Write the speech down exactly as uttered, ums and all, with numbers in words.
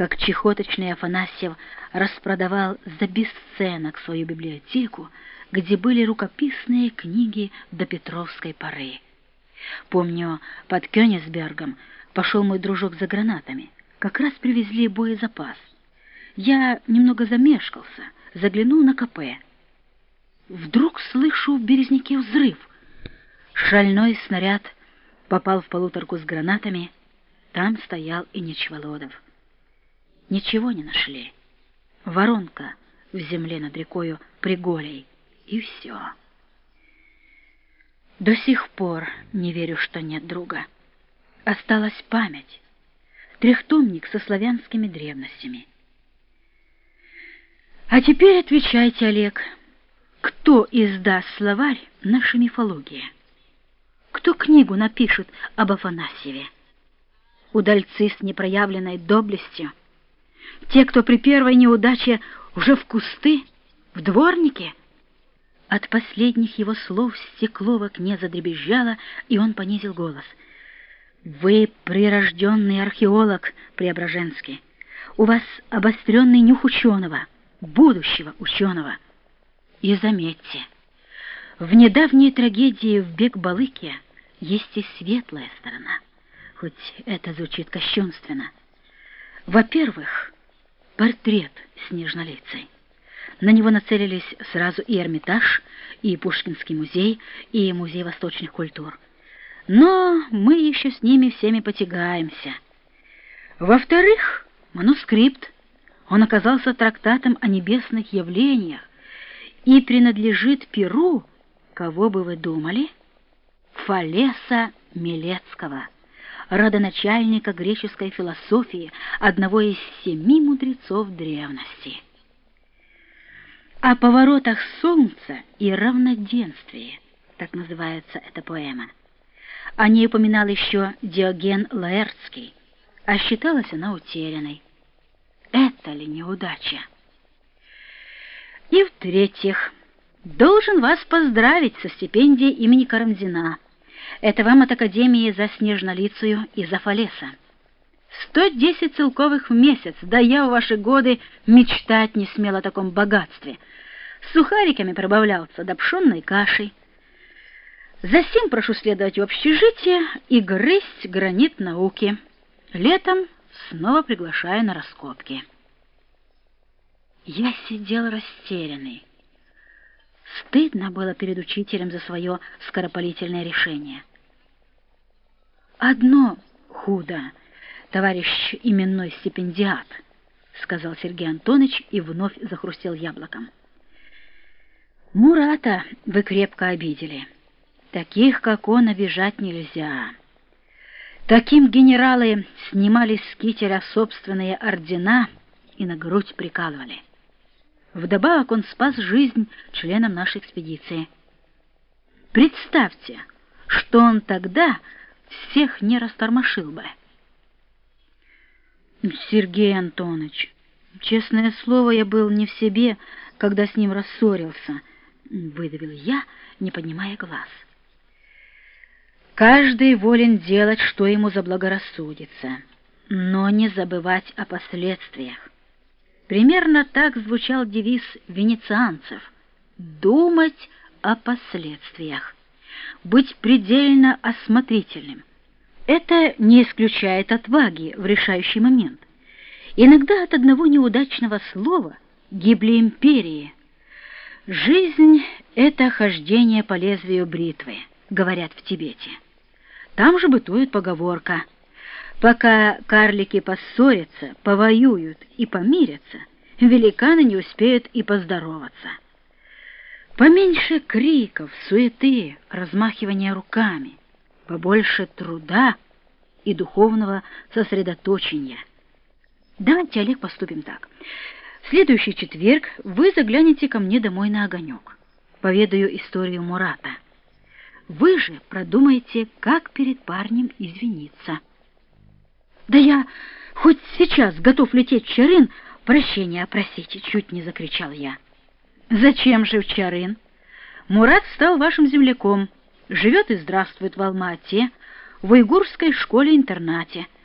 как чехоточный Афанасьев распродавал за бесценок свою библиотеку, где были рукописные книги до Петровской поры. Помню, под Кёнигсбергом пошел мой дружок за гранатами. Как раз привезли боезапас. Я немного замешкался, заглянул на КП. Вдруг слышу в Березняке взрыв. Шальной снаряд попал в полуторку с гранатами. Там стоял и Нечволодов. Ничего не нашли. Воронка в земле над рекою Приголей. И все. До сих пор не верю, что нет друга. Осталась память. Трехтомник со славянскими древностями. А теперь отвечайте, Олег, кто издаст словарь нашей мифологии? Кто книгу напишет об Афанасьеве? Удальцы с непроявленной доблестью? Те, кто при первой неудаче уже в кусты, в дворнике? От последних его слов стекло в окне задребезжало, и он понизил голос. «Вы прирожденный археолог, Преображенский. У вас обостренный нюх ученого, будущего ученого. И заметьте, в недавней трагедии в Бек-Балыке есть и светлая сторона, хоть это звучит кощунственно. Во-первых, портрет Снежнолицей. На него нацелились сразу и Эрмитаж, и Пушкинский музей, и Музей восточных культур. Но мы еще с ними всеми потягаемся. Во-вторых, манускрипт. Он оказался трактатом о небесных явлениях и принадлежит перу, кого бы вы думали? Фалеса Милецкого, родоначальника греческой философии, одного из семи мудрецов древности. О поворотах солнца и равноденствии, так называется эта поэма. О ней упоминал еще Диоген Лаэртский, а считалась она утерянной. Это ли неудача? И в-третьих, должен вас поздравить со стипендией имени Карамзина. Это вам от Академии за Снежнолицую и за Фалеса. Сто десять целковых в месяц, да я в ваши годы мечтать не смел о таком богатстве. С сухариками пробавлялся, да пшенной кашей. Засим прошу следовать в общежитие и грызть гранит науки. Летом снова приглашаю на раскопки. Я сидел растерянный. Стыдно было перед учителем за свое скоропалительное решение. «Одно худо, товарищ именной стипендиат», — сказал Сергей Антонович и вновь захрустел яблоком. «Мурата вы крепко обидели. Таких, как он, обижать нельзя. Таким генералы снимали с кителя собственные ордена и на грудь прикалывали. Вдобавок он спас жизнь членам нашей экспедиции. Представьте, что он тогда всех не растормошил бы». «Сергей Антонович, честное слово, я был не в себе, когда с ним рассорился», — выдавил я, не поднимая глаз. «Каждый волен делать, что ему заблагорассудится, но не забывать о последствиях. Примерно так звучал девиз венецианцев — думать о последствиях, быть предельно осмотрительным. Это не исключает отваги в решающий момент. Иногда от одного неудачного слова гибли империи. Жизнь — это хождение по лезвию бритвы, говорят в Тибете. Там же бытует поговорка: пока карлики поссорятся, повоюют и помирятся, великаны не успеют и поздороваться. Поменьше криков, суеты, размахивания руками, побольше труда и духовного сосредоточения. Давайте, Олег, поступим так. В следующий четверг вы заглянете ко мне домой на огонек. Поведаю историю Мурата. Вы же продумайте, как перед парнем извиниться. Да я хоть сейчас готов лететь в Чарын, прощения просите, чуть не закричал я. Зачем же в Чарын? Мурат стал вашим земляком, живет и здравствует в Алма-Ате, в уйгурской школе-интернате.